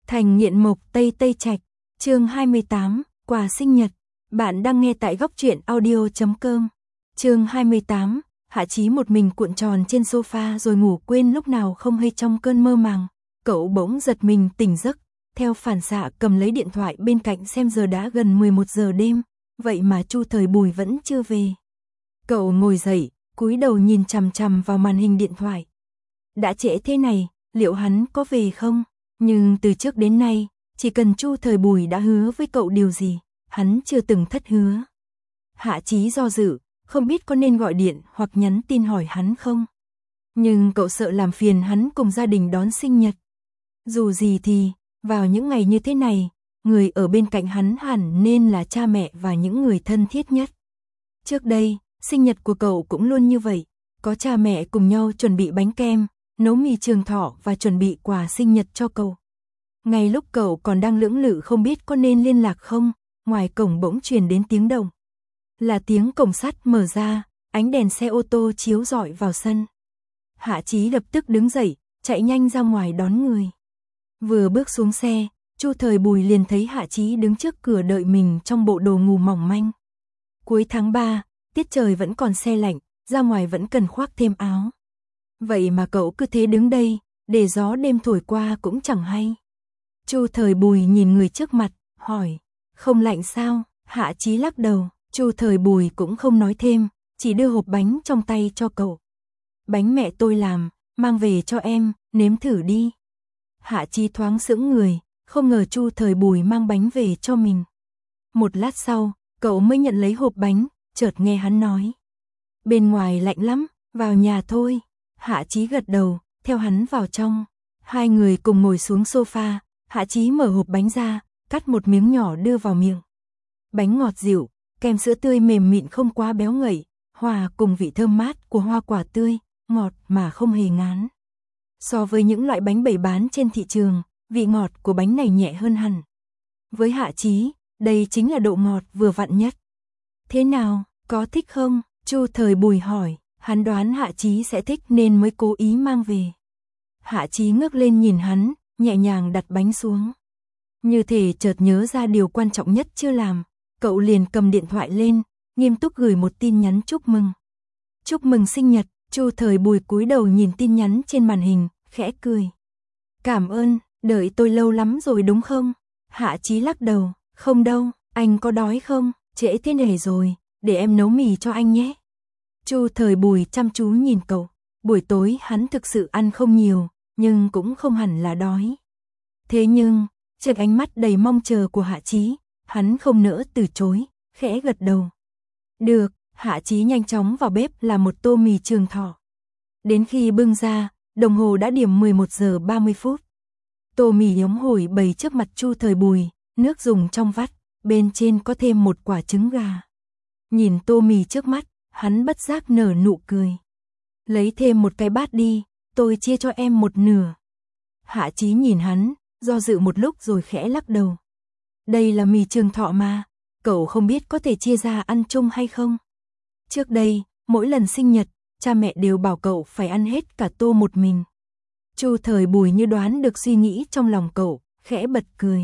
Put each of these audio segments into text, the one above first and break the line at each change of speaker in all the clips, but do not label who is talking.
Thành nghiện mộc Tây Tây Trạch, chương 28, quà sinh nhật. Bạn đang nghe tại góc truyện audio.com. Chương 28, Hạ Chí một mình cuộn tròn trên sofa rồi ngủ quên lúc nào không hay trong cơn mơ màng. Cậu bỗng giật mình tỉnh giấc, theo phản xạ cầm lấy điện thoại bên cạnh xem giờ đã gần 11 giờ đêm, vậy mà Chu Thời Bùi vẫn chưa về. Cậu ngồi dậy, cúi đầu nhìn chằm chằm vào màn hình điện thoại. Đã trễ thế này, liệu hắn có về không? Nhưng từ trước đến nay, chỉ cần Chu Thời Bùi đã hứa với cậu điều gì, hắn chưa từng thất hứa. Hạ Chí do dự, không biết có nên gọi điện hoặc nhắn tin hỏi hắn không. Nhưng cậu sợ làm phiền hắn cùng gia đình đón sinh nhật. Dù gì thì, vào những ngày như thế này, người ở bên cạnh hắn hẳn nên là cha mẹ và những người thân thiết nhất. Trước đây, sinh nhật của cậu cũng luôn như vậy, có cha mẹ cùng nhau chuẩn bị bánh kem, nấu mì trường thọ và chuẩn bị quà sinh nhật cho cậu. Ngay lúc cậu còn đang lưỡng lự không biết có nên liên lạc không, ngoài cổng bỗng truyền đến tiếng động. Là tiếng cổng sắt mở ra, ánh đèn xe ô tô chiếu rọi vào sân. Hạ Chí lập tức đứng dậy, chạy nhanh ra ngoài đón người. Vừa bước xuống xe, Chu Thời Bùi liền thấy Hạ Chí đứng trước cửa đợi mình trong bộ đồ ngủ mỏng manh. Cuối tháng 3, tiết trời vẫn còn se lạnh, ra ngoài vẫn cần khoác thêm áo. Vậy mà cậu cứ thế đứng đây, để gió đêm thổi qua cũng chẳng hay. Chu Thời Bùi nhìn người trước mặt, hỏi, không lạnh sao? Hạ Chí lắc đầu, Chu Thời Bùi cũng không nói thêm, chỉ đưa hộp bánh trong tay cho cậu. Bánh mẹ tôi làm, mang về cho em, nếm thử đi. Hạ Chí thoáng sững người, không ngờ Chu Thời Bùi mang bánh về cho mình. Một lát sau, cậu mới nhận lấy hộp bánh, chợt nghe hắn nói. Bên ngoài lạnh lắm, vào nhà thôi. Hạ Chí gật đầu, theo hắn vào trong. Hai người cùng ngồi xuống sofa, Hạ Chí mở hộp bánh ra, cắt một miếng nhỏ đưa vào miệng. Bánh ngọt dịu, kem sữa tươi mềm mịn không quá béo ngậy, hòa cùng vị thơm mát của hoa quả tươi, ngọt mà không hề ngán. So với những loại bánh bày bán trên thị trường, vị ngọt của bánh này nhẹ hơn hẳn. Với Hạ Chí, đây chính là độ ngọt vừa vặn nhất. Thế nào, có thích không? Chu Thời Bùi hỏi, hắn đoán Hạ Chí sẽ thích nên mới cố ý mang về. Hạ Chí ngước lên nhìn hắn, nhẹ nhàng đặt bánh xuống. Như thể chợt nhớ ra điều quan trọng nhất chưa làm, cậu liền cầm điện thoại lên, nghiêm túc gửi một tin nhắn chúc mừng. Chúc mừng sinh nhật. Chu Thời Bùi cúi đầu nhìn tin nhắn trên màn hình, khẽ cười. Cảm ơn, đợi tôi lâu lắm rồi đúng không? Hạ Chí lắc đầu, không đâu, anh có đói không? Trễ thế này rồi, để em nấu mì cho anh nhé. Chu Thời Bùi chăm chú nhìn cậu, buổi tối hắn thực sự ăn không nhiều, nhưng cũng không hẳn là đói. Thế nhưng, trước ánh mắt đầy mong chờ của Hạ Chí, hắn không nỡ từ chối, khẽ gật đầu. Được. Hạ Chí nhanh chóng vào bếp làm một tô mì trường thọ. Đến khi bưng ra, đồng hồ đã điểm 11 giờ 30 phút. Tô mì ống hổi bày trước mặt Chu Thời Bùi, nước dùng trong vắt, bên trên có thêm một quả trứng gà. Nhìn tô mì trước mắt, hắn bất giác nở nụ cười. Lấy thêm một cái bát đi, tôi chia cho em một nửa. Hạ Chí nhìn hắn, do dự một lúc rồi khẽ lắc đầu. Đây là mì trường thọ mà, cậu không biết có thể chia ra ăn chung hay không? Trước đây, mỗi lần sinh nhật, cha mẹ đều bảo cậu phải ăn hết cả tô một mình. Chu Thời Bùi như đoán được suy nghĩ trong lòng cậu, khẽ bật cười.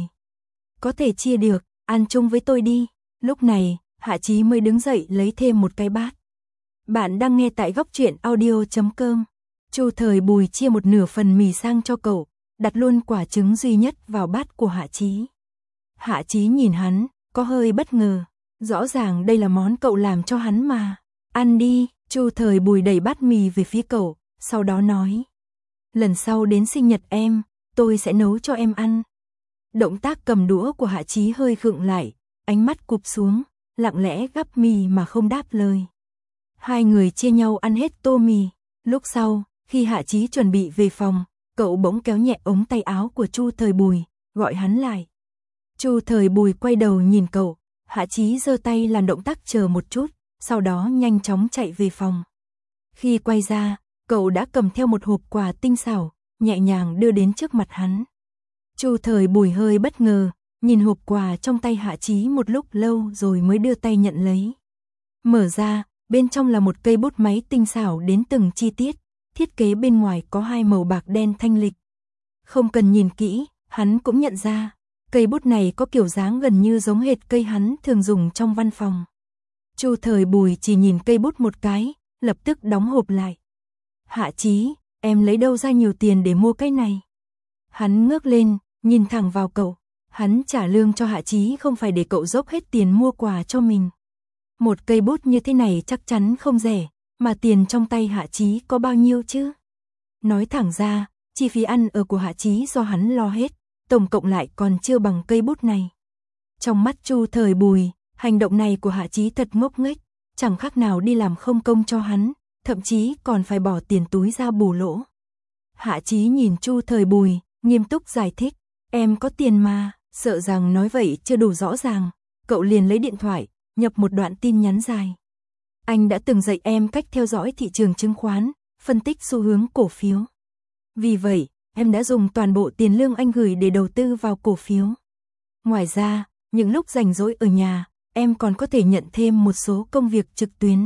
Có thể chia được, ăn chung với tôi đi. Lúc này, Hạ Chí mới đứng dậy lấy thêm một cái bát. Bạn đang nghe tại góc truyện audio.com. Chu Thời Bùi chia một nửa phần mì sang cho cậu, đặt luôn quả trứng duy nhất vào bát của Hạ Chí. Hạ Chí nhìn hắn, có hơi bất ngờ. Rõ ràng đây là món cậu làm cho hắn mà. Ăn đi. Chu Thời Bùi đẩy bát mì về phía cậu, sau đó nói. Lần sau đến sinh nhật em, tôi sẽ nấu cho em ăn. Động tác cầm đũa của Hạ Chí hơi khựng lại, ánh mắt cụp xuống, lặng lẽ gắp mì mà không đáp lời. Hai người chia nhau ăn hết tô mì. Lúc sau, khi Hạ Chí chuẩn bị về phòng, cậu bỗng kéo nhẹ ống tay áo của Chu Thời Bùi, gọi hắn lại. Chu Thời Bùi quay đầu nhìn cậu. Hạ Chí giơ tay làm động tác chờ một chút, sau đó nhanh chóng chạy về phòng. Khi quay ra, cậu đã cầm theo một hộp quà tinh xảo, nhẹ nhàng đưa đến trước mặt hắn. Chu Thời Bùi hơi bất ngờ, nhìn hộp quà trong tay Hạ Chí một lúc lâu rồi mới đưa tay nhận lấy. Mở ra, bên trong là một cây bút máy tinh xảo đến từng chi tiết, thiết kế bên ngoài có hai màu bạc đen thanh lịch. Không cần nhìn kỹ, Hắn cũng nhận ra, cây bút này có kiểu dáng gần như giống hệt cây hắn thường dùng trong văn phòng. Chu Thời Bùi chỉ nhìn cây bút một cái, lập tức đóng hộp lại. Hạ Chí, em lấy đâu ra nhiều tiền để mua cái này? Hắn ngước lên, nhìn thẳng vào cậu. Hắn trả lương cho Hạ Chí không phải để cậu dốc hết tiền mua quà cho mình. Một cây bút như thế này chắc chắn không rẻ, mà tiền trong tay Hạ Chí có bao nhiêu chứ? Nói thẳng ra, chi phí ăn ở của Hạ Chí do hắn lo hết, tổng cộng lại còn chưa bằng cây bút này. Trong mắt Chu Thời Bùi, hành động này của Hạ Chí thật ngốc nghếch, chẳng khác nào đi làm không công cho hắn, thậm chí còn phải bỏ tiền túi ra bù lỗ. Hạ Chí nhìn Chu Thời Bùi, nghiêm túc giải thích, em có tiền mà, sợ rằng nói vậy chưa đủ rõ ràng, cậu liền lấy điện thoại, nhập một đoạn tin nhắn dài. Anh đã từng dạy em cách theo dõi thị trường chứng khoán, phân tích xu hướng cổ phiếu. Vì vậy, em đã dùng toàn bộ tiền lương anh gửi để đầu tư vào cổ phiếu. Ngoài ra, những lúc rảnh rỗi ở nhà, em còn có thể nhận thêm một số công việc trực tuyến.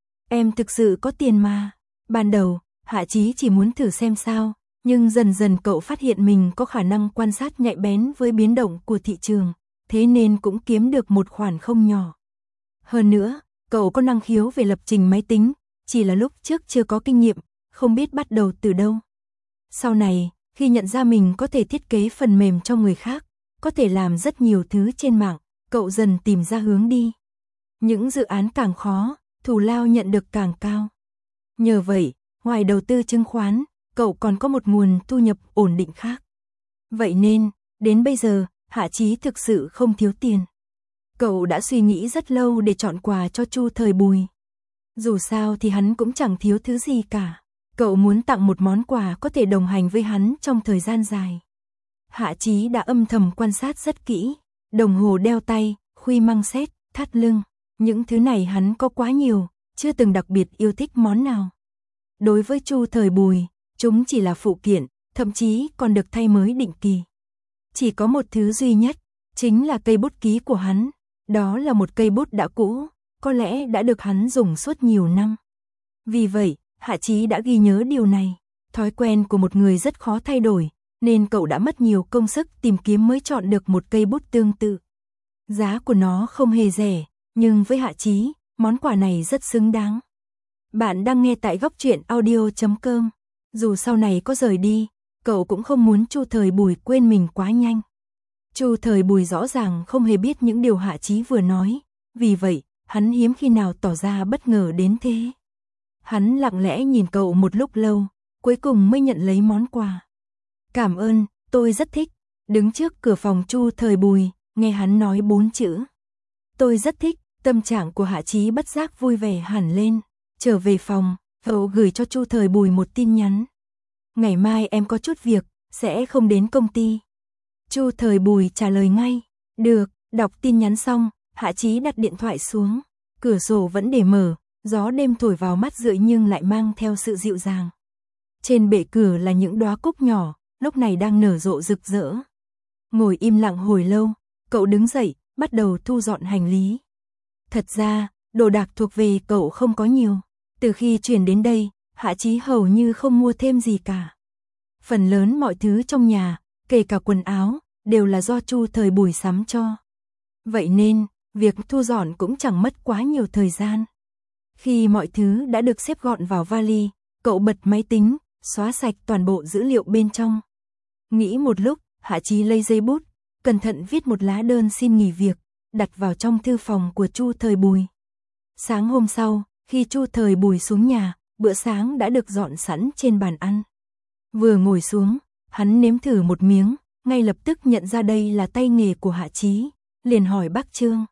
Em thực sự có tiền mà. Ban đầu, Hạ Chí chỉ muốn thử xem sao, nhưng dần dần cậu phát hiện mình có khả năng quan sát nhạy bén với biến động của thị trường, thế nên cũng kiếm được một khoản không nhỏ. Hơn nữa, cậu có năng khiếu về lập trình máy tính, chỉ là lúc trước chưa có kinh nghiệm, không biết bắt đầu từ đâu. Sau này, khi nhận ra mình có thể thiết kế phần mềm cho người khác, có thể làm rất nhiều thứ trên mạng, cậu dần tìm ra hướng đi. Những dự án càng khó, thù lao nhận được càng cao. Nhờ vậy, ngoài đầu tư chứng khoán, cậu còn có một nguồn thu nhập ổn định khác. Vậy nên, đến bây giờ, Hạ Chí thực sự không thiếu tiền. Cậu đã suy nghĩ rất lâu để chọn quà cho Chu Thời Bùi. Dù sao thì hắn cũng chẳng thiếu thứ gì cả. Cậu muốn tặng một món quà có thể đồng hành với hắn trong thời gian dài. Hạ Chí đã âm thầm quan sát rất kỹ. Đồng hồ đeo tay, khuy măng xét, thắt lưng. Những thứ này hắn có quá nhiều, chưa từng đặc biệt yêu thích món nào. Đối với Chu Thời Bùi, chúng chỉ là phụ kiện, thậm chí còn được thay mới định kỳ. Chỉ có một thứ duy nhất, chính là cây bút ký của hắn. Đó là một cây bút đã cũ, có lẽ đã được hắn dùng suốt nhiều năm. Vì vậy, Hạ Chí đã ghi nhớ điều này. Thói quen của một người rất khó thay đổi, nên cậu đã mất nhiều công sức tìm kiếm mới chọn được một cây bút tương tự. Giá của nó không hề rẻ, nhưng với Hạ Chí, món quà này rất xứng đáng. Bạn đang nghe tại góc truyện audio.com. Dù sau này có rời đi, cậu cũng không muốn Chu Thời Bùi quên mình quá nhanh. Chu Thời Bùi rõ ràng không hề biết những điều Hạ Chí vừa nói, vì vậy, hắn hiếm khi nào tỏ ra bất ngờ đến thế. Hắn lặng lẽ nhìn cậu một lúc lâu, cuối cùng mới nhận lấy món quà. Cảm ơn, tôi rất thích. Đứng trước cửa phòng Chu Thời Bùi, nghe hắn nói 4 chữ. Tôi rất thích, tâm trạng của Hạ Chí bất giác vui vẻ hẳn lên. Trở về phòng, cậu gửi cho Chu Thời Bùi một tin nhắn. Ngày mai em có chút việc, sẽ không đến công ty. Chu Thời Bùi trả lời ngay. Được, đọc tin nhắn xong, Hạ Chí đặt điện thoại xuống. Cửa sổ vẫn để mở, gió đêm thổi vào mắt rượi nhưng lại mang theo sự dịu dàng. Trên bệ cửa là những đóa cúc nhỏ, lúc này đang nở rộ rực rỡ. Ngồi im lặng hồi lâu, cậu đứng dậy, bắt đầu thu dọn hành lý. Thật ra, đồ đạc thuộc về cậu không có nhiều. Từ khi chuyển đến đây, Hạ Chí hầu như không mua thêm gì cả. Phần lớn mọi thứ trong nhà, kể cả quần áo, đều là do Chu Thời Bùi sắm cho. Vậy nên, việc thu dọn cũng chẳng mất quá nhiều thời gian. Khi mọi thứ đã được xếp gọn vào vali, cậu bật máy tính, xóa sạch toàn bộ dữ liệu bên trong. Nghĩ một lúc, Hạ Chí lấy giấy bút, cẩn thận viết một lá đơn xin nghỉ việc, đặt vào trong thư phòng của Chu Thời Bùi. Sáng hôm sau, khi Chu Thời Bùi xuống nhà, bữa sáng đã được dọn sẵn trên bàn ăn. Vừa ngồi xuống, hắn nếm thử một miếng, ngay lập tức nhận ra đây là tay nghề của Hạ Chí, liền hỏi bác Trương.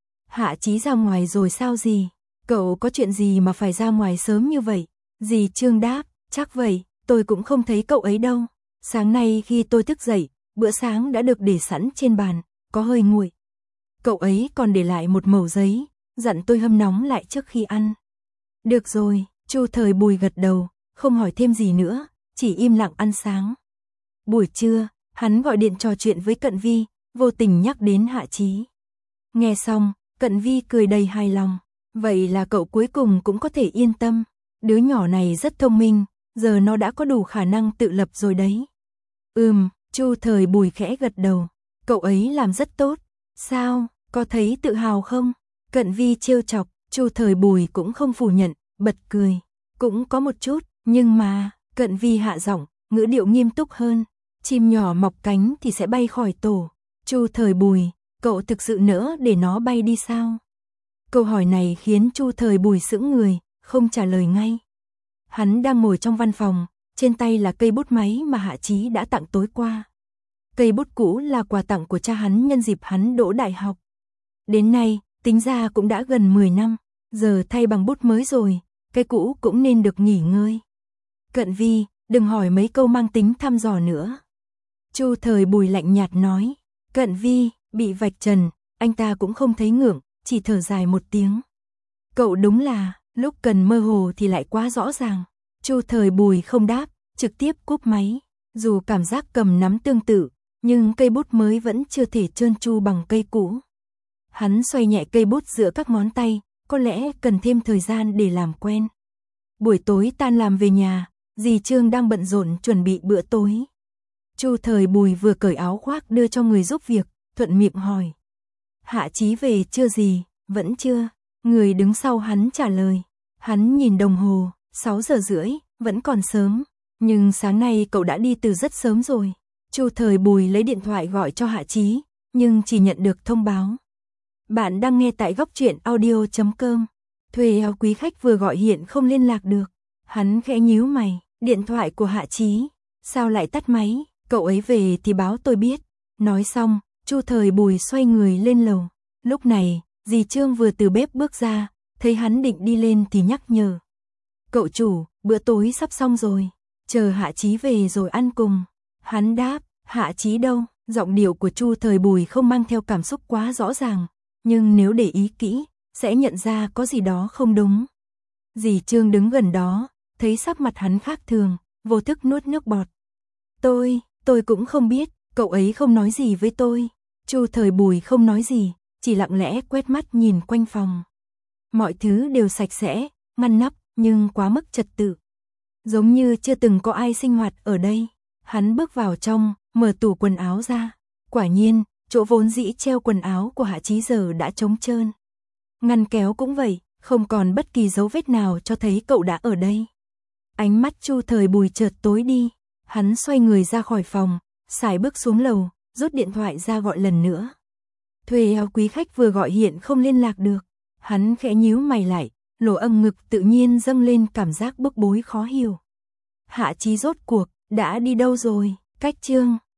Hạ Chí ra ngoài rồi sao gì? Cậu có chuyện gì mà phải ra ngoài sớm như vậy? Dì Trương đáp, chắc vậy, tôi cũng không thấy cậu ấy đâu. Sáng nay khi tôi thức dậy, bữa sáng đã được để sẵn trên bàn, có hơi nguội. Cậu ấy còn để lại một mẩu giấy, dặn tôi hâm nóng lại trước khi ăn. Được rồi, Chu Thời Bùi gật đầu, không hỏi thêm gì nữa, chỉ im lặng ăn sáng. Buổi trưa, hắn gọi điện trò chuyện với Cận Vi, vô tình nhắc đến Hạ Chí. Nghe xong, Cận Vi cười đầy hài lòng. Vậy là cậu cuối cùng cũng có thể yên tâm. Đứa nhỏ này rất thông minh, giờ nó đã có đủ khả năng tự lập rồi đấy. Chu Thời Bùi khẽ gật đầu. Cậu ấy làm rất tốt. Sao, có thấy tự hào không? Cận Vi trêu chọc. Chu Thời Bùi cũng không phủ nhận, bật cười. Cũng có một chút, nhưng mà, Cận Vi hạ giọng, ngữ điệu nghiêm túc hơn. Chim nhỏ mọc cánh thì sẽ bay khỏi tổ. Chu Thời Bùi, cậu thực sự nỡ để nó bay đi sao? Câu hỏi này khiến Chu Thời Bùi sững người, không trả lời ngay. Hắn đang ngồi trong văn phòng, trên tay là cây bút máy mà Hạ Chí đã tặng tối qua. Cây bút cũ là quà tặng của cha hắn nhân dịp hắn đỗ đại học. Đến nay, tính ra cũng đã gần 10 năm, giờ thay bằng bút mới rồi, cây cũ cũng nên được nghỉ ngơi. Cận Vi, đừng hỏi mấy câu mang tính thăm dò nữa. Chu Thời Bùi lạnh nhạt nói. Cận Vi, bị vạch trần, anh ta cũng không thấy ngượng, chỉ thở dài một tiếng. Cậu đúng là, lúc cần mơ hồ thì lại quá rõ ràng. Chu Thời Bùi không đáp, trực tiếp cúp máy. Dù cảm giác cầm nắm tương tự, nhưng cây bút mới vẫn chưa thể trơn tru bằng cây cũ. Hắn xoay nhẹ cây bút giữa các ngón tay, có lẽ cần thêm thời gian để làm quen. Buổi tối tan làm về nhà, dì Trương đang bận rộn chuẩn bị bữa tối. Chu Thời Bùi vừa cởi áo khoác đưa cho người giúp việc, thuận miệng hỏi. Hạ Chí về chưa dì? Vẫn chưa. Người đứng sau hắn trả lời. Hắn nhìn đồng hồ, 6 giờ rưỡi, vẫn còn sớm. Nhưng sáng nay cậu đã đi từ rất sớm rồi. Chu Thời Bùi lấy điện thoại gọi cho Hạ Chí, nhưng chỉ nhận được thông báo. Bạn đang nghe tại góc truyện audio.com. Thuê áo quý khách vừa gọi hiện không liên lạc được. Hắn khẽ nhíu mày, điện thoại của Hạ Chí. Sao lại tắt máy? Cậu ấy về thì báo tôi biết. Nói xong, Chu Thời Bùi xoay người lên lầu. Lúc này, dì Trương vừa từ bếp bước ra, thấy hắn định đi lên thì nhắc nhở. Cậu chủ, bữa tối sắp xong rồi, chờ Hạ Chí về rồi ăn cùng. Hắn đáp, Hạ Chí đâu? Giọng điệu của Chu Thời Bùi không mang theo cảm xúc quá rõ ràng, nhưng nếu để ý kỹ, sẽ nhận ra có gì đó không đúng. Dì Trương đứng gần đó, thấy sắc mặt hắn khác thường, vô thức nuốt nước bọt. Tôi cũng không biết, cậu ấy không nói gì với tôi. Chu Thời Bùi không nói gì, chỉ lặng lẽ quét mắt nhìn quanh phòng. Mọi thứ đều sạch sẽ, ngăn nắp, nhưng quá mức trật tự. Giống như chưa từng có ai sinh hoạt ở đây. Hắn bước vào trong, mở tủ quần áo ra. Quả nhiên, chỗ vốn dĩ treo quần áo của Hạ Chí giờ đã trống trơn. Ngăn kéo cũng vậy, không còn bất kỳ dấu vết nào cho thấy cậu đã ở đây. Ánh mắt Chu Thời Bùi chợt tối đi. Hắn xoay người ra khỏi phòng, sải bước xuống lầu, rút điện thoại ra gọi lần nữa. Thuê áo quý khách vừa gọi hiện không liên lạc được. Hắn khẽ nhíu mày lại, lỗ âm ngực tự nhiên dâng lên cảm giác bức bối khó hiểu. Hạ Chí rốt cuộc đã đi đâu rồi? Cách Trương,